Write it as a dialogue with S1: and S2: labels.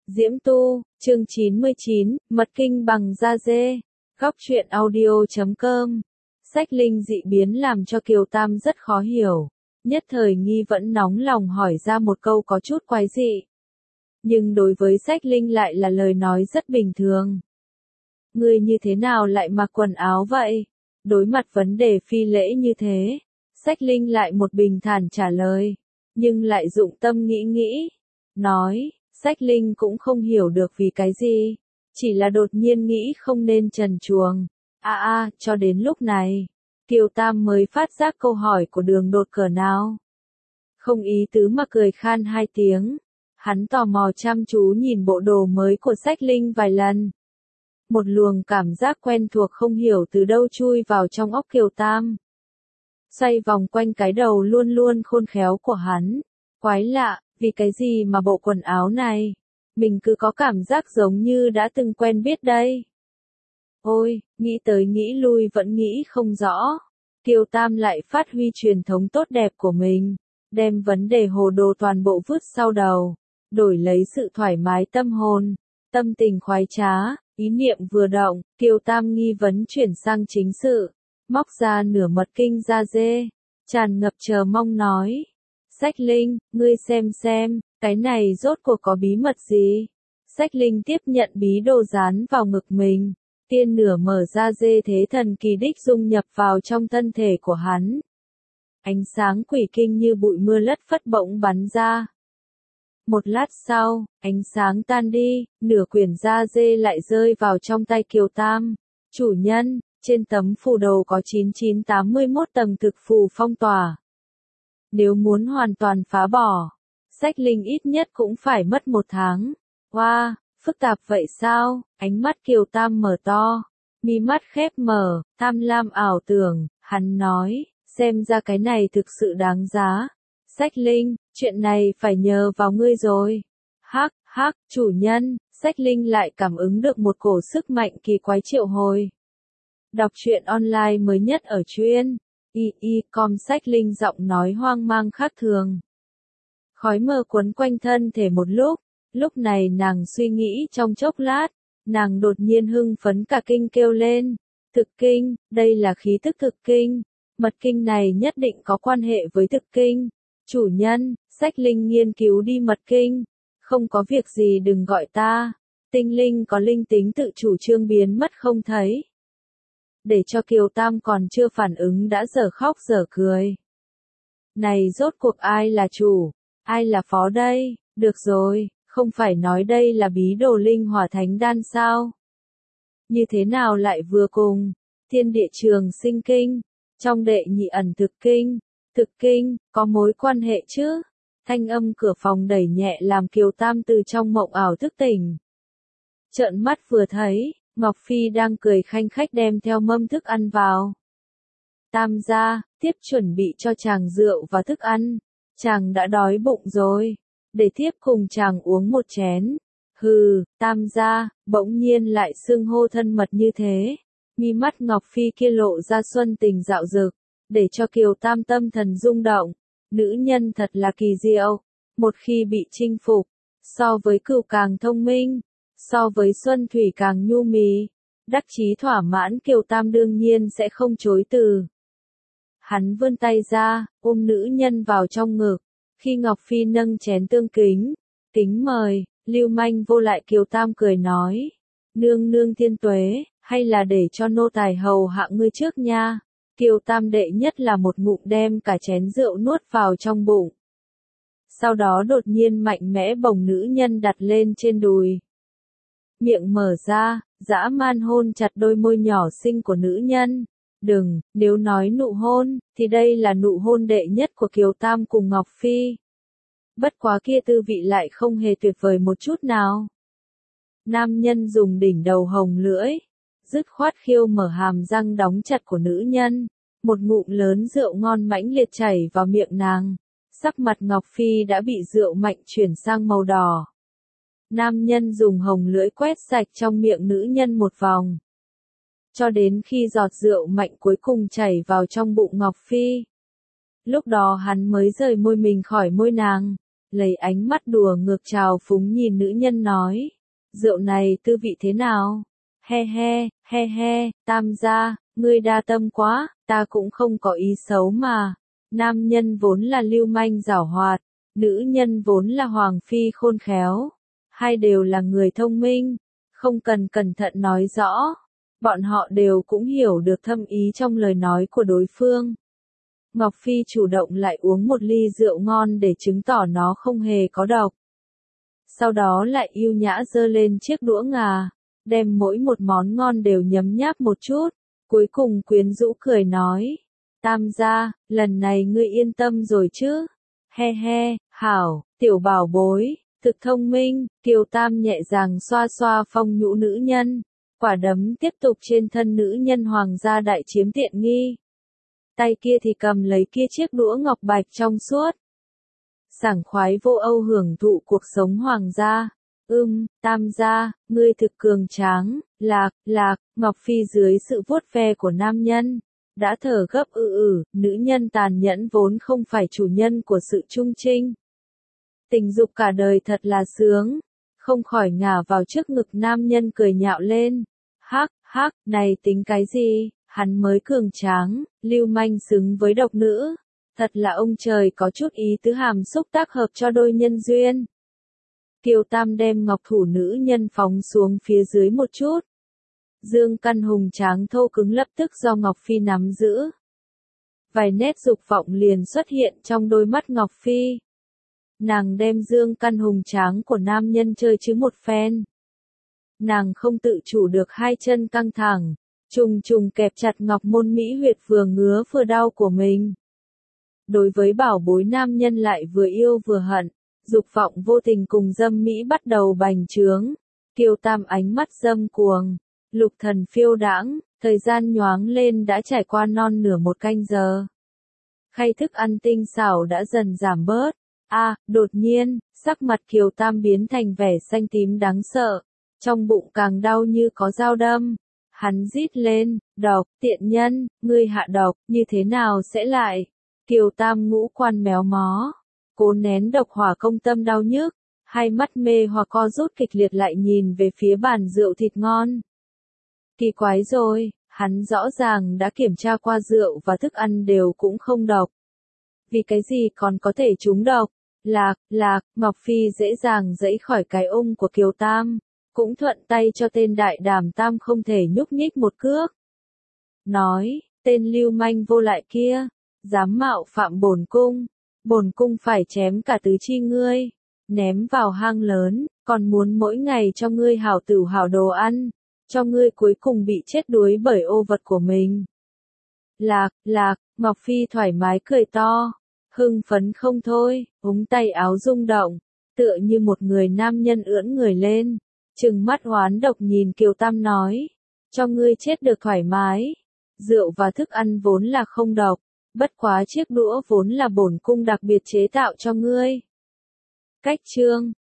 S1: Diễm Tu, chương 99, Mật kinh bằng da dê. Góc truyện audio.com. Sách linh dị biến làm cho Kiều Tam rất khó hiểu. Nhất thời nghi vẫn nóng lòng hỏi ra một câu có chút quái dị. Nhưng đối với sách linh lại là lời nói rất bình thường. Ngươi như thế nào lại mặc quần áo vậy? Đối mặt vấn đề phi lễ như thế, sách linh lại một bình thản trả lời. Nhưng lại dụng tâm nghĩ nghĩ. Nói, sách linh cũng không hiểu được vì cái gì. Chỉ là đột nhiên nghĩ không nên trần truồng. Cho đến lúc này, Kiều Tam mới phát giác câu hỏi của Đường Đột cỡ nào. Không ý tứ mà cười khan hai tiếng. Hắn tò mò chăm chú nhìn bộ đồ mới của sách linh vài lần. Một luồng cảm giác quen thuộc không hiểu từ đâu chui vào trong óc Kiều Tam. Xoay vòng quanh cái đầu luôn luôn khôn khéo của hắn. Quái lạ, vì cái gì mà bộ quần áo này, mình cứ có cảm giác giống như đã từng quen biết đây. Ôi, nghĩ tới nghĩ lui vẫn nghĩ không rõ. Kiều Tam lại phát huy truyền thống tốt đẹp của mình, đem vấn đề hồ đồ toàn bộ vứt sau đầu, đổi lấy sự thoải mái tâm hồn, tâm tình khoái trá, ý niệm vừa động, Kiều Tam nghi vấn chuyển sang chính sự, móc ra nửa mật kinh da dê, tràn ngập chờ mong nói. Sách linh, ngươi xem, cái này rốt cuộc có bí mật gì? Sách linh tiếp nhận bí đồ dán vào ngực mình, tiên nửa mở ra dê thế thần kỳ đích dung nhập vào trong thân thể của hắn. Ánh sáng quỷ kinh như bụi mưa lất phất bỗng bắn ra. Một lát sau, ánh sáng tan đi, nửa quyển da dê lại rơi vào trong tay Kiều Tam. Chủ nhân, trên tấm phù đầu có 9981 tầng thực phù phong tỏa. Nếu muốn hoàn toàn phá bỏ, sách linh ít nhất cũng phải mất 1 tháng. Wow, phức tạp vậy sao? Ánh mắt Kiều Tam mở to, mi mắt khép mở, tham lam ảo tưởng, hắn nói, xem ra cái này thực sự đáng giá. Sách linh, chuyện này phải nhờ vào ngươi rồi. Hắc, chủ nhân, sách linh lại cảm ứng được một cổ sức mạnh kỳ quái triệu hồi. Đọc truyện online mới nhất ở truyện com. Sách linh giọng nói hoang mang khác thường. Khói mờ quấn quanh thân thể một lúc này nàng suy nghĩ trong chốc lát, nàng đột nhiên hưng phấn cả kinh kêu lên. Thực kinh, đây là khí tức thực kinh, mật kinh này nhất định có quan hệ với thực kinh. Chủ nhân, sách linh nghiên cứu đi mật kinh, không có việc gì đừng gọi ta, tinh linh có linh tính tự chủ trương biến mất không thấy. Để cho Kiều Tam còn chưa phản ứng đã dở khóc dở cười. Này rốt cuộc ai là chủ, ai là phó đây? Được rồi, không phải nói đây là bí đồ linh hỏa thánh đan sao? Như thế nào lại vừa cùng thiên địa trường sinh kinh, trong đệ nhị ẩn thực kinh, có mối quan hệ chứ? Thanh âm cửa phòng đẩy nhẹ làm Kiều Tam từ trong mộng ảo thức tỉnh. Trợn mắt vừa thấy, Ngọc Phi đang cười khanh khách đem theo mâm thức ăn vào. Tam gia, thiếp chuẩn bị cho chàng rượu và thức ăn. Chàng đã đói bụng rồi, để thiếp cùng chàng uống một chén. Hừ, Tam gia, bỗng nhiên lại xưng hô thân mật như thế. Mi mắt Ngọc Phi kia lộ ra xuân tình dạo dực, để cho Kiều Tam tâm thần rung động. Nữ nhân thật là kỳ diệu, một khi bị chinh phục, so với Cửu càng thông minh, so với Xuân Thủy càng nhu mì, đắc chí thỏa mãn Kiều Tam đương nhiên sẽ không chối từ. Hắn vươn tay ra, ôm nữ nhân vào trong ngực, khi Ngọc Phi nâng chén tương kính mời, lưu manh vô lại Kiều Tam cười nói, nương thiên tuế, hay là để cho nô tài hầu hạ ngươi trước nha. Kiều Tam đệ nhất là một ngụm đem cả chén rượu nuốt vào trong bụng. Sau đó đột nhiên mạnh mẽ bồng nữ nhân đặt lên trên đùi. Miệng mở ra, dã man hôn chặt đôi môi nhỏ xinh của nữ nhân. Đừng, nếu nói nụ hôn, thì đây là nụ hôn đệ nhất của Kiều Tam cùng Ngọc Phi. Bất quá kia tư vị lại không hề tuyệt vời một chút nào. Nam nhân dùng đỉnh đầu hồng lưỡi, dứt khoát khiêu mở hàm răng đóng chặt của nữ nhân. Một ngụm lớn rượu ngon mãnh liệt chảy vào miệng nàng. Sắc mặt Ngọc Phi đã bị rượu mạnh chuyển sang màu đỏ. Nam nhân dùng hồng lưỡi quét sạch trong miệng nữ nhân một vòng. Cho đến khi giọt rượu mạnh cuối cùng chảy vào trong bụng Ngọc Phi. Lúc đó hắn mới rời môi mình khỏi môi nàng. lấy ánh mắt đùa ngược trào phúng nhìn nữ nhân nói, rượu này tư vị thế nào? He he, Tam gia, ngươi đa tâm quá, ta cũng không có ý xấu mà. Nam nhân vốn là lưu manh giảo hoạt, nữ nhân vốn là hoàng phi khôn khéo, hai đều là người thông minh, không cần cẩn thận nói rõ, bọn họ đều cũng hiểu được thâm ý trong lời nói của đối phương. Ngọc Phi chủ động lại uống một ly rượu ngon để chứng tỏ nó không hề có độc. Sau đó lại yêu nhã giơ lên chiếc đũa ngà, đem mỗi một món ngon đều nhấm nháp một chút, cuối cùng quyến rũ cười nói, Tam gia, lần này ngươi yên tâm rồi chứ? He, hảo, tiểu bảo bối, thực thông minh, Kiều Tam nhẹ nhàng xoa xoa phong nhũ nữ nhân, quả đấm tiếp tục trên thân nữ nhân hoàng gia đại chiếm tiện nghi. Tay kia thì cầm lấy kia chiếc đũa ngọc bạch trong suốt. Sảng khoái vô âu hưởng thụ cuộc sống hoàng gia. Tam gia, ngươi thực cường tráng, lạc, Ngọc Phi dưới sự vuốt ve của nam nhân, đã thở gấp nữ nhân tàn nhẫn vốn không phải chủ nhân của sự trung trinh. Tình dục cả đời thật là sướng, không khỏi ngả vào trước ngực nam nhân cười nhạo lên. Hắc, này tính cái gì, hắn mới cường tráng, lưu manh xứng với độc nữ. Thật là ông trời có chút ý tứ hàm xúc tác hợp cho đôi nhân duyên. Kiều Tam đem ngọc thủ nữ nhân phóng xuống phía dưới một chút. Dương căn hùng tráng thô cứng lập tức do Ngọc Phi nắm giữ. Vài nét dục vọng liền xuất hiện trong đôi mắt Ngọc Phi. Nàng đem dương căn hùng tráng của nam nhân chơi chứ một phen. Nàng không tự chủ được hai chân căng thẳng, trùng kẹp chặt ngọc môn mỹ huyệt vừa ngứa vừa đau của mình. Đối với bảo bối nam nhân lại vừa yêu vừa hận, dục vọng vô tình cùng dâm mỹ bắt đầu bành trướng. Kiều Tam ánh mắt dâm cuồng, lục thần phiêu đãng, thời gian nhoáng lên đã trải qua non nửa một canh giờ. Khay thức ăn tinh xảo đã dần giảm bớt. Đột nhiên, sắc mặt Kiều Tam biến thành vẻ xanh tím đáng sợ, trong bụng càng đau như có dao đâm. Hắn rít lên, độc, tiện nhân, ngươi hạ độc, như thế nào sẽ lại? Kiều Tam ngũ quan méo mó, cố nén độc hỏa công tâm đau nhức, hai mắt mê hoặc co rút kịch liệt lại nhìn về phía bàn rượu thịt ngon. Kỳ quái rồi, hắn rõ ràng đã kiểm tra qua rượu và thức ăn đều cũng không độc. Vì cái gì còn có thể trúng độc? Lạc, Ngọc Phi dễ dàng giãy khỏi cái ôm của Kiều Tam, cũng thuận tay cho tên đại đàm Tam không thể nhúc nhích một cước. Nói, tên lưu manh vô lại kia, dám mạo phạm bổn cung phải chém cả tứ chi ngươi, ném vào hang lớn, còn muốn mỗi ngày cho ngươi hảo tửu hảo đồ ăn, cho ngươi cuối cùng bị chết đuối bởi ô vật của mình. Lạc, Ngọc Phi thoải mái cười to, hưng phấn không thôi, ống tay áo rung động, tựa như một người nam nhân ưỡn người lên, trừng mắt oán độc nhìn Kiều Tam nói, cho ngươi chết được thoải mái, rượu và thức ăn vốn là không độc, bất quá chiếc đũa vốn là bổn cung đặc biệt chế tạo cho ngươi. Cách chương